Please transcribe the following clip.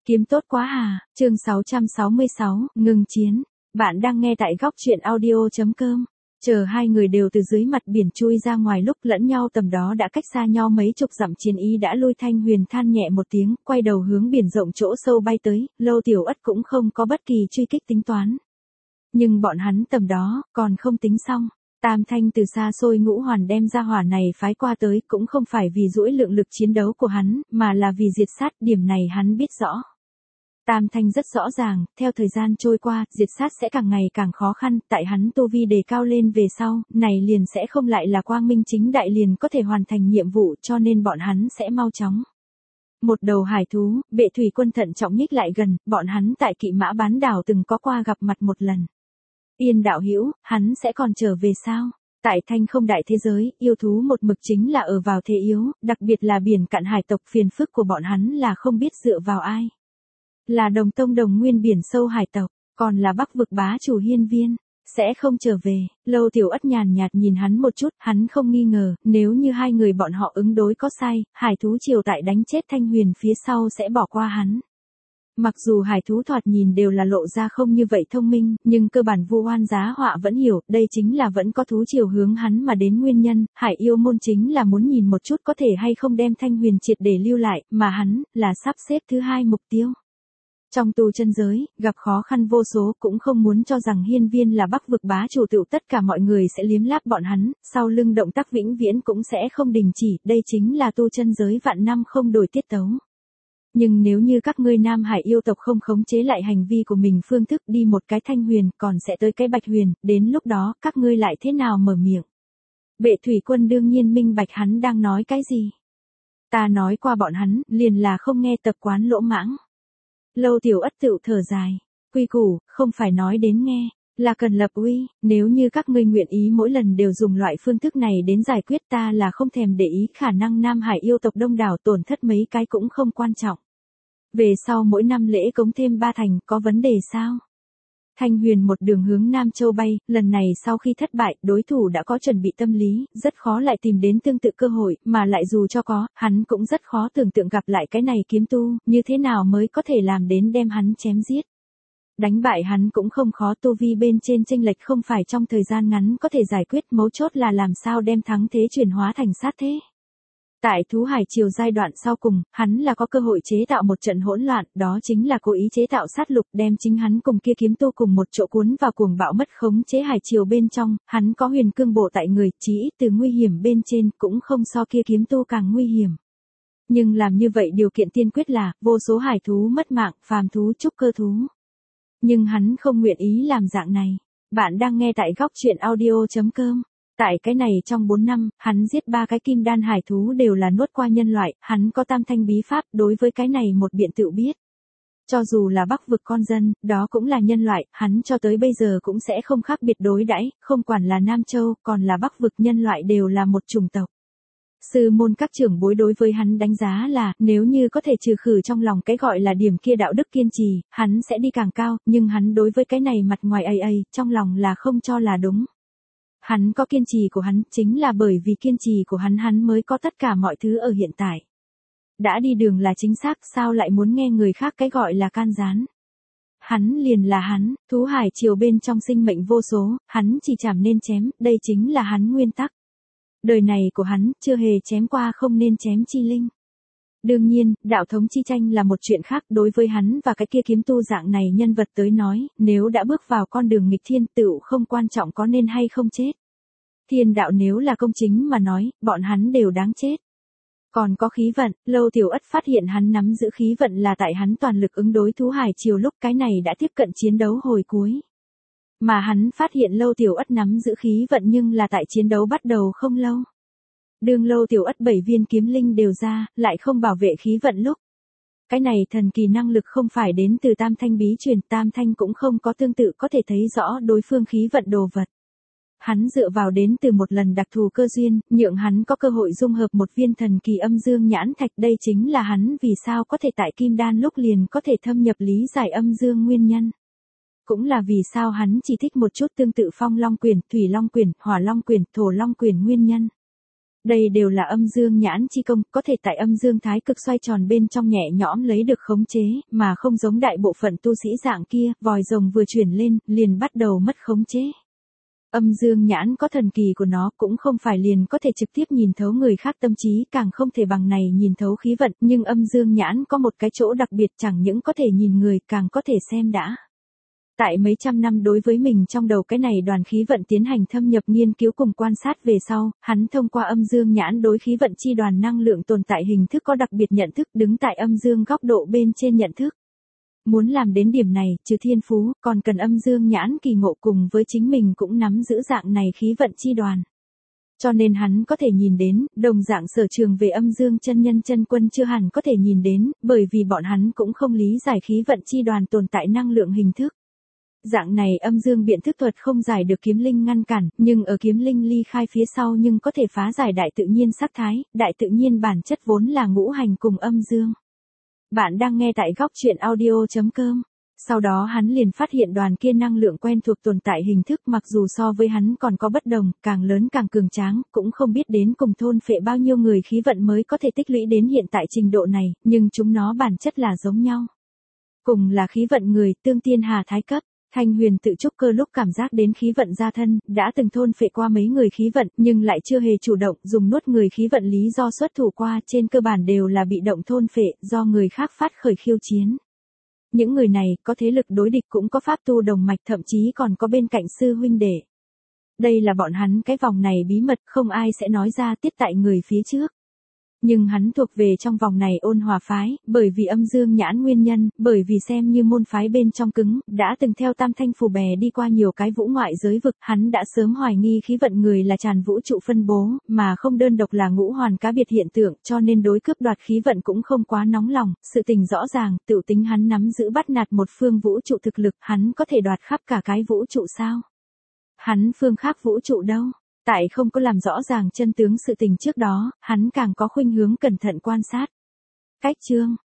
Kiếm tốt quá à, chương 666, ngừng chiến. Bạn đang nghe tại góc truyện audio.com. Chờ hai người đều từ dưới mặt biển chui ra ngoài lúc lẫn nhau tầm đó đã cách xa nhau mấy chục dặm, chiến ý đã lui. Thanh Huyền than nhẹ một tiếng, quay đầu hướng biển rộng chỗ sâu bay tới. Lâu Tiểu Ất cũng không có bất kỳ truy kích tính toán. Nhưng bọn hắn tầm đó, còn không tính xong. Tam Thanh từ xa xôi ngũ hoàn đem ra hỏa này phái qua tới, cũng không phải vì duỗi lượng lực chiến đấu của hắn, mà là vì diệt sát. Điểm này hắn biết rõ. Tam Thanh rất rõ ràng, theo thời gian trôi qua, diệt sát sẽ càng ngày càng khó khăn, tại hắn tu vi đề cao lên về sau, này liền sẽ không lại là quang minh chính đại liền có thể hoàn thành nhiệm vụ, cho nên bọn hắn sẽ mau chóng. Một đầu hải thú, Bệ Thủy Quân thận trọng nhích lại gần, bọn hắn tại Kỵ Mã bán đảo từng có qua gặp mặt một lần. Yên đạo hữu, hắn sẽ còn trở về sao? Tại Thanh Không đại thế giới, yêu thú một mực chính là ở vào thế yếu, đặc biệt là biển cạn hải tộc, phiền phức của bọn hắn là không biết dựa vào ai. Là Đồng Tông Đồng Nguyên biển sâu hải tộc, còn là Bắc vực bá chủ Hiên Viên, sẽ không trở về. Lâu Tiểu Ất nhàn nhạt nhìn hắn một chút, hắn không nghi ngờ, nếu như hai người bọn họ ứng đối có sai, hải thú triều tại đánh chết Thanh Huyền phía sau sẽ bỏ qua hắn. Mặc dù hải thú thoạt nhìn đều là lộ ra không như vậy thông minh, nhưng cơ bản Vu Oan Giá Họa vẫn hiểu, đây chính là vẫn có thú triều hướng hắn mà đến nguyên nhân. Hải yêu môn chính là muốn nhìn một chút có thể hay không đem Thanh Huyền triệt để lưu lại, mà hắn là sắp xếp thứ hai mục tiêu. Trong tu chân giới, gặp khó khăn vô số, cũng không muốn cho rằng Hiên Viên là Bắc vực bá chủ tựu tất cả mọi người sẽ liếm láp bọn hắn, sau lưng động tác vĩnh viễn cũng sẽ không đình chỉ, đây chính là tu chân giới vạn năm không đổi tiết tấu. Nhưng nếu như các ngươi Nam Hải yêu tộc không khống chế lại hành vi của mình, phương thức đi một cái Thanh Huyền, còn sẽ tới cái Bạch Huyền, đến lúc đó, các ngươi lại thế nào mở miệng? Bệ Thủy Quân đương nhiên minh bạch hắn đang nói cái gì. Ta nói qua bọn hắn, liền là không nghe, tập quán lỗ mãng. Lâu Tiểu Ất tựu thở dài, quy củ, không phải nói đến nghe, là cần lập uy, nếu như các ngươi nguyện ý mỗi lần đều dùng loại phương thức này đến giải quyết, ta là không thèm để ý, khả năng Nam Hải yêu tộc đông đảo tổn thất mấy cái cũng không quan trọng. Về sau mỗi năm lễ cống thêm 3 thành, có vấn đề sao? Thanh Huyền một đường hướng Nam Châu bay, lần này sau khi thất bại, đối thủ đã có chuẩn bị tâm lý, rất khó lại tìm đến tương tự cơ hội, mà lại dù cho có, hắn cũng rất khó tưởng tượng gặp lại cái này kiếm tu, như thế nào mới có thể làm đến đem hắn chém giết. Đánh bại hắn cũng không khó, tu vi bên trên chênh lệch không phải trong thời gian ngắn có thể giải quyết, mấu chốt là làm sao đem thắng thế chuyển hóa thành sát thế. Tại Thú Hải Triều giai đoạn sau cùng, hắn là có cơ hội chế tạo một trận hỗn loạn, đó chính là cố ý chế tạo sát lục, đem chính hắn cùng kia kiếm tu cùng một chỗ cuốn vào cuồng bạo mất khống chế Hải Triều bên trong, hắn có huyền cương bổ tại người, chí ít từ nguy hiểm bên trên cũng không so kia kiếm tu càng nguy hiểm. Nhưng làm như vậy điều kiện tiên quyết là, vô số hải thú mất mạng, phàm thú trúc cơ thú. Nhưng hắn không nguyện ý làm dạng này. Bạn đang nghe tại góc truyện audio.com. Tại cái này trong 4 năm, hắn giết 3 cái kim đan hải thú đều là nuốt qua nhân loại, hắn có tam thanh bí pháp, đối với cái này một biện tựu biết. Cho dù là Bắc vực con dân, đó cũng là nhân loại, hắn cho tới bây giờ cũng sẽ không khác biệt đối đãi, không quản là Nam Châu, còn là Bắc vực, nhân loại đều là một chủng tộc. Sư môn các trưởng bối đối với hắn đánh giá là, nếu như có thể trừ khử trong lòng cái gọi là điểm kia đạo đức kiên trì, hắn sẽ đi càng cao, nhưng hắn đối với cái này mặt ngoài trong lòng là không cho là đúng. Hắn có kiên trì của hắn, chính là bởi vì kiên trì của hắn mới có tất cả mọi thứ ở hiện tại. Đã đi đường là chính xác, sao lại muốn nghe người khác cái gọi là can gián. Hắn liền là hắn, Thú Hải Triều bên trong sinh mệnh vô số, hắn chỉ chảm nên chém, đây chính là hắn nguyên tắc. Đời này của hắn, chưa hề chém qua không nên chém chi linh. Đương nhiên, đạo thống chi tranh là một chuyện khác, đối với hắn và cái kia kiếm tu dạng này nhân vật tới nói, nếu đã bước vào con đường nghịch thiên tựu không quan trọng có nên hay không chết. Thiên đạo nếu là công chính mà nói, bọn hắn đều đáng chết. Còn có khí vận, Lâu Tiểu Ất phát hiện hắn nắm giữ khí vận là tại hắn toàn lực ứng đối Thú Hải Triều lúc cái này đã tiếp cận chiến đấu hồi cuối. Mà hắn phát hiện Lâu Tiểu Ất nắm giữ khí vận nhưng là tại chiến đấu bắt đầu không lâu. Đường Lâu Tiểu Ất 7 viên kiếm linh đều ra, lại không bảo vệ khí vận lúc. Cái này thần kỳ năng lực không phải đến từ tam thanh bí truyền, tam thanh cũng không có tương tự có thể thấy rõ đối phương khí vận đồ vật. Hắn dựa vào đến từ một lần đặc thù cơ duyên, nhượng hắn có cơ hội dung hợp một viên thần kỳ âm dương nhãn thạch, đây chính là hắn vì sao có thể tại kim đan lúc liền có thể thâm nhập lý giải âm dương nguyên nhân. Cũng là vì sao hắn chỉ thích một chút tương tự phong long quyền, thủy long quyền, hỏa long quyền, thổ long quyền nguyên nhân. Đây đều là âm dương nhãn chi công, có thể tại âm dương thái cực xoay tròn bên trong nhẹ nhõm lấy được khống chế, mà không giống đại bộ phận tu sĩ dạng kia, vòi rồng vừa chuyển lên, liền bắt đầu mất khống chế. Âm dương nhãn có thần kỳ của nó, cũng không phải liền có thể trực tiếp nhìn thấu người khác tâm trí, càng không thể bằng này nhìn thấu khí vận, nhưng âm dương nhãn có một cái chỗ đặc biệt, chẳng những có thể nhìn người, càng có thể xem đã. Tại mấy trăm năm đối với mình trong đầu cái này đoàn khí vận tiến hành thâm nhập nghiên cứu cùng quan sát về sau, hắn thông qua âm dương nhãn đối khí vận chi đoàn năng lượng tồn tại hình thức có đặc biệt nhận thức, đứng tại âm dương góc độ bên trên nhận thức. Muốn làm đến điểm này, trừ thiên phú, còn cần âm dương nhãn kỳ ngộ cùng với chính mình cũng nắm giữ dạng này khí vận chi đoàn. Cho nên hắn có thể nhìn đến, đồng dạng sở trường về âm dương chân nhân chân quân chưa hẳn có thể nhìn đến, bởi vì bọn hắn cũng không lý giải khí vận chi đoàn tồn tại năng lượng hình thức. Dạng này âm dương biện thức thuật không giải được kiếm linh ngăn cản, nhưng ở kiếm linh ly khai phía sau nhưng có thể phá giải đại tự nhiên sắc thái, đại tự nhiên bản chất vốn là ngũ hành cùng âm dương. Bạn đang nghe tại góc truyện audio.com. Sau đó hắn liền phát hiện đoàn kia năng lượng quen thuộc tồn tại hình thức, mặc dù so với hắn còn có bất đồng, càng lớn càng cường tráng, cũng không biết đến cùng thôn phệ bao nhiêu người khí vận mới có thể tích lũy đến hiện tại trình độ này, nhưng chúng nó bản chất là giống nhau. Cùng là khí vận người, tương tiên hà thái cấp. Thanh Huyền tự trúc cơ lúc cảm giác đến khí vận gia thân, đã từng thôn phệ qua mấy người khí vận, nhưng lại chưa hề chủ động dùng nuốt người khí vận lý do xuất thủ qua, trên cơ bản đều là bị động thôn phệ, do người khác phát khởi khiêu chiến. Những người này có thế lực đối địch, cũng có pháp tu đồng mạch, thậm chí còn có bên cạnh sư huynh đệ. Đây là bọn hắn cái vòng này bí mật, không ai sẽ nói ra tiết tại người phía trước. Nhưng hắn thuộc về trong vòng này ôn hòa phái, bởi vì âm dương nhãn nguyên nhân, bởi vì xem như môn phái bên trong cứng, đã từng theo tam thanh phù bè đi qua nhiều cái vũ ngoại giới vực, hắn đã sớm hoài nghi khí vận người là tràn vũ trụ phân bố, mà không đơn độc là ngũ hoàn cá biệt hiện tượng, cho nên đối cướp đoạt khí vận cũng không quá nóng lòng, sự tình rõ ràng, tự tính hắn nắm giữ bắt nạt một phương vũ trụ thực lực, hắn có thể đoạt khắp cả cái vũ trụ sao? Hắn phương khác vũ trụ đâu? Tại không có làm rõ ràng chân tướng sự tình trước đó, hắn càng có khuynh hướng cẩn thận quan sát. Cách chương,